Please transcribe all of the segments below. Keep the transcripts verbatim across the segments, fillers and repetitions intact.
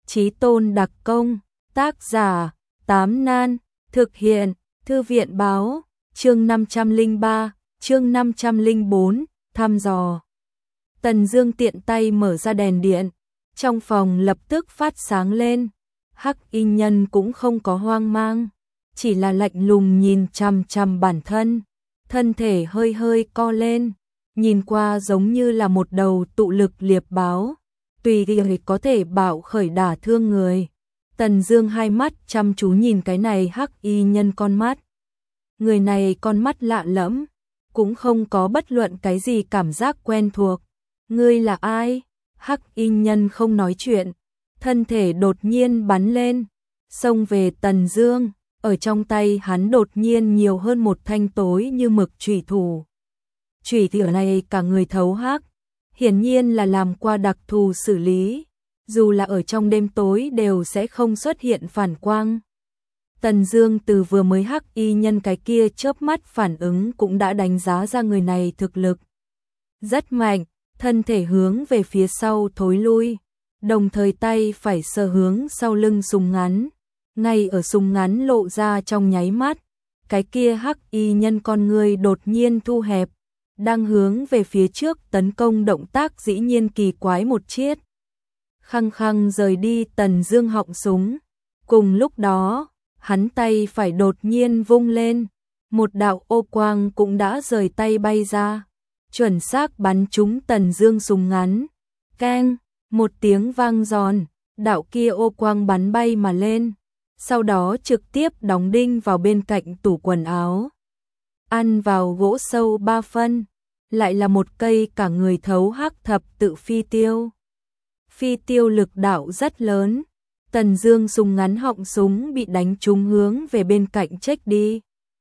Chí Tôn đặc công, tác giả, Tám Nan, thực hiện, Thư viện báo, chương năm trăm lẻ ba, chương năm trăm lẻ bốn, thăm dò. Tần Dương tiện tay mở ra đèn điện, trong phòng lập tức phát sáng lên. Hắc Y Nhân cũng không có hoang mang, chỉ là lạnh lùng nhìn chằm chằm bản thân, thân thể hơi hơi co lên, nhìn qua giống như là một đầu tụ lực liệp báo, tùy thời có thể bạo khởi đả thương người. Tần Dương hai mắt chăm chú nhìn cái này Hắc Y Nhân con mắt. Người này con mắt lạ lẫm, cũng không có bất luận cái gì cảm giác quen thuộc. Ngươi là ai? Hắc Y Nhân không nói chuyện, thân thể đột nhiên bắn lên, xông về Tần Dương, ở trong tay hắn đột nhiên nhiều hơn một thanh tối như mực chủy thủ. Chủy thủ này cả người thấu hắc, hiển nhiên là làm qua đặc thù xử lý, dù là ở trong đêm tối đều sẽ không xuất hiện phản quang. Tần Dương từ vừa mới Hắc Y Nhân cái kia chớp mắt phản ứng cũng đã đánh giá ra người này thực lực rất mạnh, thân thể hướng về phía sau thối lui, đồng thời tay phải sờ hướng sau lưng súng ngắn, ngay ở súng ngắn lộ ra trong nháy mắt, cái kia Hắc Y Nhân con người đột nhiên thu hẹp, đang hướng về phía trước tấn công động tác dĩ nhiên kỳ quái một chiết. Khăng khăng rời đi Tần Dương họng súng. Cùng lúc đó, hắn tay phải đột nhiên vung lên, một đạo ô quang cũng đã rời tay bay ra, chuẩn xác bắn trúng Tần Dương súng ngắn. Keng, một tiếng vang giòn, đạo kia ô quang bắn bay mà lên, sau đó trực tiếp đóng đinh vào bên cạnh tủ quần áo. Ăn vào gỗ sâu ba phân, lại là một cây cả người thấu hắc thập tự phi tiêu. Phi tiêu lực đạo rất lớn, Tần Dương súng ngắn họng súng bị đánh trúng hướng về bên cạnh chếch đi.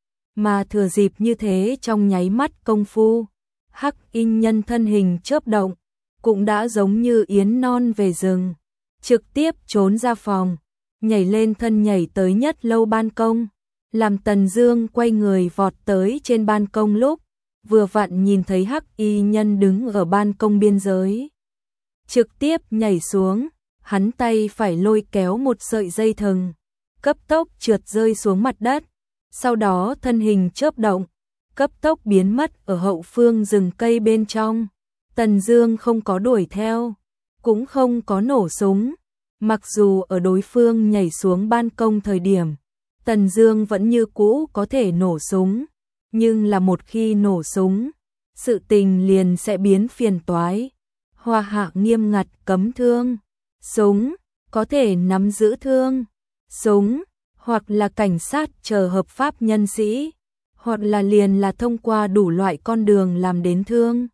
Mà thừa dịp như thế trong nháy mắt công phu, Hắc Y Nhân thân hình chớp động, cũng đã giống như yến non về rừng, trực tiếp trốn ra phòng, nhảy lên thân nhảy tới nhất lâu ban công, làm Tần Dương quay người vọt tới trên ban công lúc, vừa vặn nhìn thấy Hắc Y Nhân đứng ở ban công biên giới. Trực tiếp nhảy xuống, hắn tay phải lôi kéo một sợi dây thừng, cấp tốc trượt rơi xuống mặt đất, sau đó thân hình chớp động, cấp tốc biến mất ở hậu phương rừng cây bên trong. Tần Dương không có đuổi theo, cũng không có nổ súng, mặc dù ở đối phương nhảy xuống ban công thời điểm, Tần Dương vẫn như cũ có thể nổ súng, nhưng là một khi nổ súng, sự tình liền sẽ biến phiền toái. Hoa hạ nghiêm ngặt cấm thương, súng có thể nắm giữ thương, súng hoặc là cảnh sát chờ hợp pháp nhân sĩ, hoặc là liền là thông qua đủ loại con đường làm đến thương.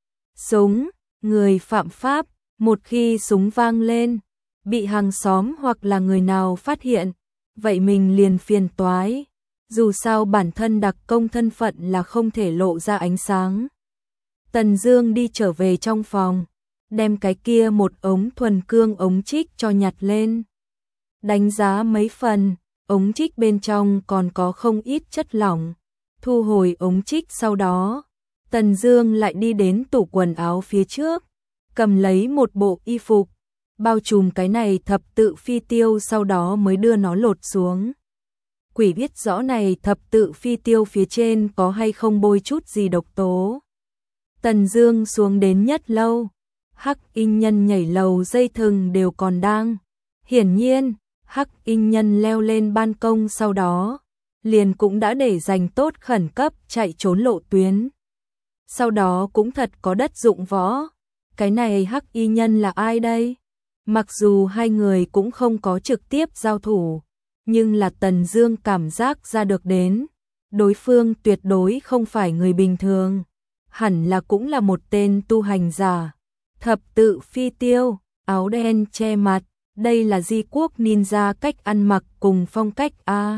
Súng, người phạm pháp, một khi súng vang lên, bị hàng xóm hoặc là người nào phát hiện, vậy mình liền phiền toái. Dù sao bản thân đặc công thân phận là không thể lộ ra ánh sáng. Tần Dương đi trở về trong phòng, đem cái kia một ống thuần cương ống trích cho nhặt lên. Đánh giá mấy phần, ống trích bên trong còn có không ít chất lỏng. Thu hồi ống trích sau đó, Tần Dương lại đi đến tủ quần áo phía trước, cầm lấy một bộ y phục, bao trùm cái này thập tự phi tiêu, sau đó mới đưa nó lột xuống. Quỷ biết rõ này thập tự phi tiêu phía trên có hay không bôi chút gì độc tố. Tần Dương xuống đến nhất lâu, Hắc Y Nhân nhảy lầu dây thừng đều còn đang. Hiển nhiên, Hắc Y Nhân leo lên ban công sau đó, liền cũng đã để dành tốt khẩn cấp chạy trốn lộ tuyến. Sau đó cũng thật có đất dụng võ. Cái này Hắc Y Nhân là ai đây? Mặc dù hai người cũng không có trực tiếp giao thủ, nhưng là Tần Dương cảm giác ra được đến, đối phương tuyệt đối không phải người bình thường, hẳn là cũng là một tên tu hành giả. Thập tự phi tiêu, áo đen che mặt, đây là Di quốc ninja cách ăn mặc cùng phong cách a.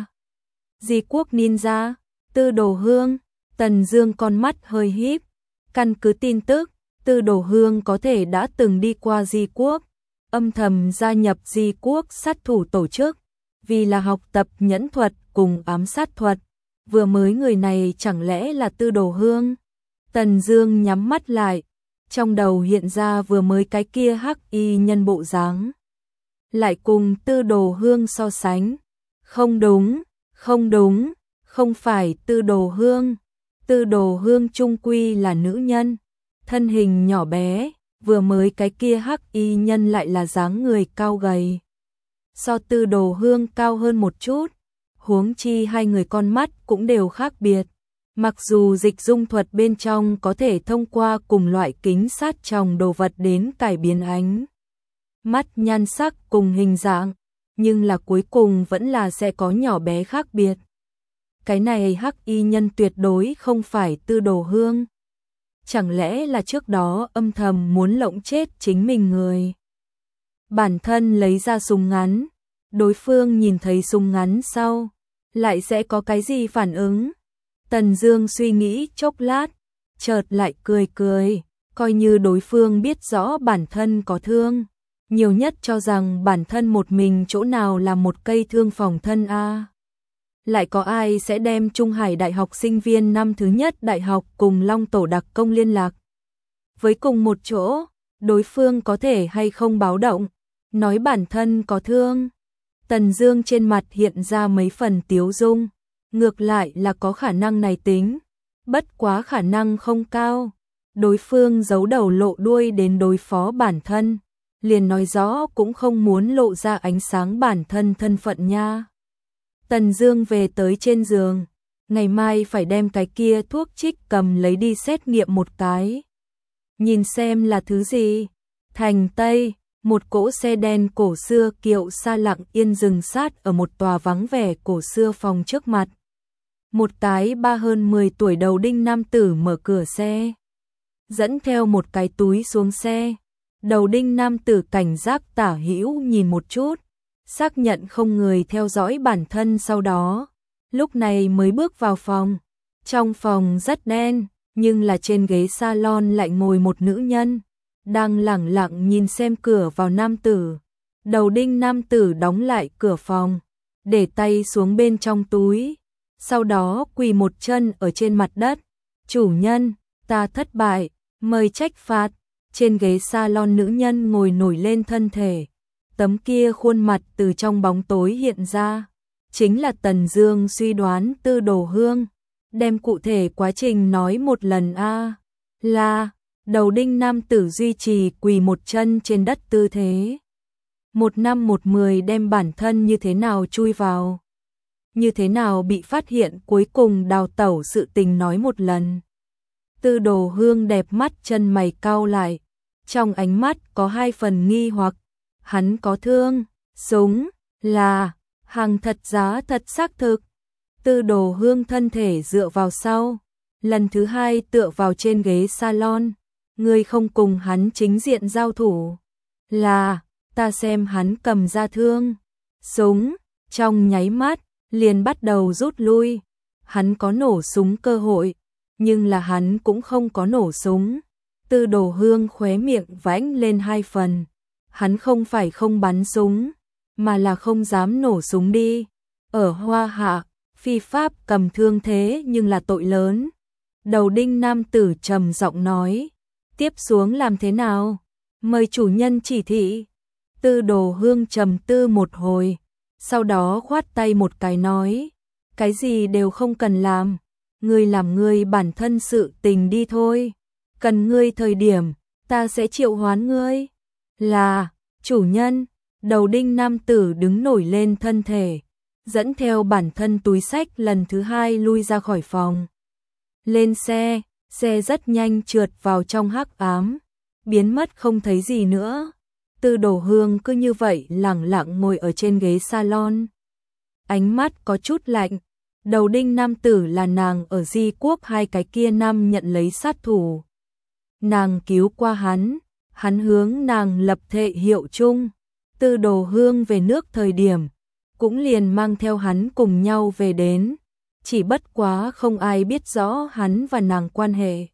Di quốc ninja, Tư Đồ Hương. Tần Dương con mắt hơi híp, căn cứ tin tức, Tư Đồ Hương có thể đã từng đi qua Di quốc, âm thầm gia nhập Di quốc sát thủ tổ chức, vì là học tập nhẫn thuật cùng ám sát thuật. Vừa mới người này chẳng lẽ là Tư Đồ Hương? Tần Dương nhắm mắt lại, trong đầu hiện ra vừa mới cái kia Hắc Y Nhân bộ dáng. lại cùng Tư Đồ Hương so sánh. Không đúng, không đúng, không phải Tư Đồ Hương. Tư Đồ Hương chung quy là nữ nhân, thân hình nhỏ bé, vừa mới cái kia hắc y nhân lại là dáng người cao gầy. So Tư Đồ Hương cao hơn một chút, huống chi hai người con mắt cũng đều khác biệt. Mặc dù dịch dung thuật bên trong có thể thông qua cùng loại kính sát tròng đồ vật đến cải biến ánh mắt nhan sắc cùng hình dạng, nhưng là cuối cùng vẫn là sẽ có nhỏ bé khác biệt. Cái này hắc y nhân tuyệt đối không phải Tư Đồ Hương. Chẳng lẽ là trước đó âm thầm muốn lộng chết chính mình người. Bản thân lấy ra súng ngắn, đối phương nhìn thấy súng ngắn sau, lại sẽ có cái gì phản ứng? Tần Dương suy nghĩ chốc lát, chợt lại cười cười, coi như đối phương biết rõ bản thân có thương, nhiều nhất cho rằng bản thân một mình chỗ nào là một cây thương phòng thân a. Lại có ai sẽ đem Trung Hải Đại học sinh viên năm thứ nhất đại học cùng Long Tổ đặc công liên lạc với cùng một chỗ, đối phương có thể hay không báo động, nói bản thân có thương. Tần Dương trên mặt hiện ra mấy phần tiếu dung, ngược lại là có khả năng này tính, bất quá khả năng không cao. Đối phương giấu đầu lộ đuôi đến đối phó bản thân, liền nói rõ cũng không muốn lộ ra ánh sáng bản thân thân phận nha. Tần Dương về tới trên giường, ngày mai phải đem cái kia thuốc trích cầm lấy đi xét nghiệm một cái. Nhìn xem là thứ gì. Thành Tây, một cỗ xe đen cổ xưa kiệu xa lặng yên dừng sát ở một tòa vắng vẻ cổ xưa phòng trước mặt. Một cái ba hơn mười tuổi đầu đinh nam tử mở cửa xe, dẫn theo một cái túi xuống xe. Đầu đinh nam tử cảnh giác tả hữu nhìn một chút, xác nhận không người theo dõi bản thân, sau đó lúc này mới bước vào phòng. Trong phòng rất đen, nhưng là trên ghế salon lại ngồi một nữ nhân, đang lẳng lặng nhìn xem cửa vào nam tử. Đầu đinh nam tử đóng lại cửa phòng, để tay xuống bên trong túi, sau đó quỳ một chân ở trên mặt đất. Chủ nhân, ta thất bại, mời trách phạt. Trên ghế salon nữ nhân ngồi nổi lên thân thể, tấm kia khuôn mặt từ trong bóng tối hiện ra, chính là Tần Dương suy đoán Tư Đồ Hương. Đem cụ thể quá trình nói một lần a. Là, đầu đinh nam tử duy trì quỳ một chân trên đất tư thế. Một năm một mười đem bản thân như thế nào chui vào, như thế nào bị phát hiện, cuối cùng đào tẩu sự tình nói một lần. Tư Đồ Hương đẹp mắt chân mày cau lại, trong ánh mắt có hai phần nghi hoặc. Hắn có thương, súng, là hàng thật giá thật xác thực. Tư Đồ Hương thân thể dựa vào sau, lần thứ hai tựa vào trên ghế salon. Ngươi không cùng hắn chính diện giao thủ. Là, ta xem hắn cầm ra thương, súng, trong nháy mắt liền bắt đầu rút lui. Hắn có nổ súng cơ hội, nhưng là hắn cũng không có nổ súng. Tư Đồ Hương khóe miệng vãnh lên hai phần. Hắn không phải không bắn súng, mà là không dám nổ súng đi. Ở Hoa Hạ, phi pháp cầm thương thế nhưng là tội lớn. Đầu đinh nam tử trầm giọng nói, tiếp xuống làm thế nào? Mời chủ nhân chỉ thị. Tư Đồ Hương trầm tư một hồi, sau đó khoát tay một cái nói, cái gì đều không cần làm, ngươi làm ngươi bản thân sự tình đi thôi. Cần ngươi thời điểm, ta sẽ triệu hoán ngươi. Là, chủ nhân. Đầu đinh nam tử đứng nổi lên thân thể, dẫn theo bản thân túi xách lần thứ hai lui ra khỏi phòng. Lên xe, xe rất nhanh trượt vào trong hắc ám, biến mất không thấy gì nữa. Tư Đồ Hương cứ như vậy lẳng lặng ngồi ở trên ghế salon. Ánh mắt có chút lạnh. Đầu đinh nam tử là nàng ở Di Quốc hai cái kia năm nhận lấy sát thủ. Nàng cứu qua hắn, hắn hướng nàng lập thệ hiệu chung. Tư Đồ Hương về nước thời điểm, cũng liền mang theo hắn cùng nhau về đến. Chỉ bất quá không ai biết rõ hắn và nàng quan hệ.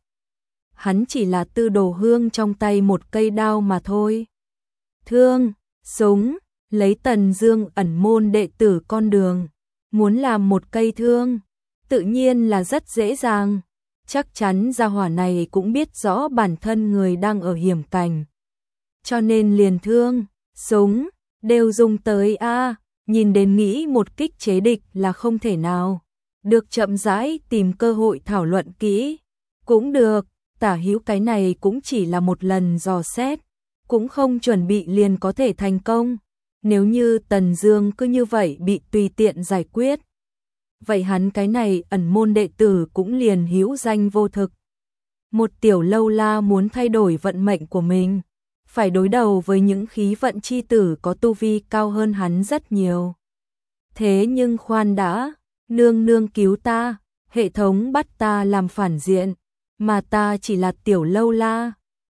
Hắn chỉ là Tư Đồ Hương trong tay một cây đao mà thôi. Thương, súng, lấy Tần Dương ẩn môn đệ tử con đường, muốn làm một cây thương, tự nhiên là rất dễ dàng. Chắc chắn gia hỏa này cũng biết rõ bản thân người đang ở hiểm cảnh, cho nên liền thương, súng, đều dùng tới a, nhìn đến nghĩ một kích chế địch là không thể nào. Được chậm rãi tìm cơ hội thảo luận kỹ. Cũng được, Tả Hữu cái này cũng chỉ là một lần dò xét, cũng không chuẩn bị liền có thể thành công. Nếu như Tần Dương cứ như vậy bị tùy tiện giải quyết, vậy hắn cái này ẩn môn đệ tử cũng liền hữu danh vô thực. Một tiểu lâu la muốn thay đổi vận mệnh của mình, phải đối đầu với những khí vận chi tử có tu vi cao hơn hắn rất nhiều. Thế nhưng khoan đã, nương nương cứu ta, hệ thống bắt ta làm phản diện, mà ta chỉ là tiểu lâu la,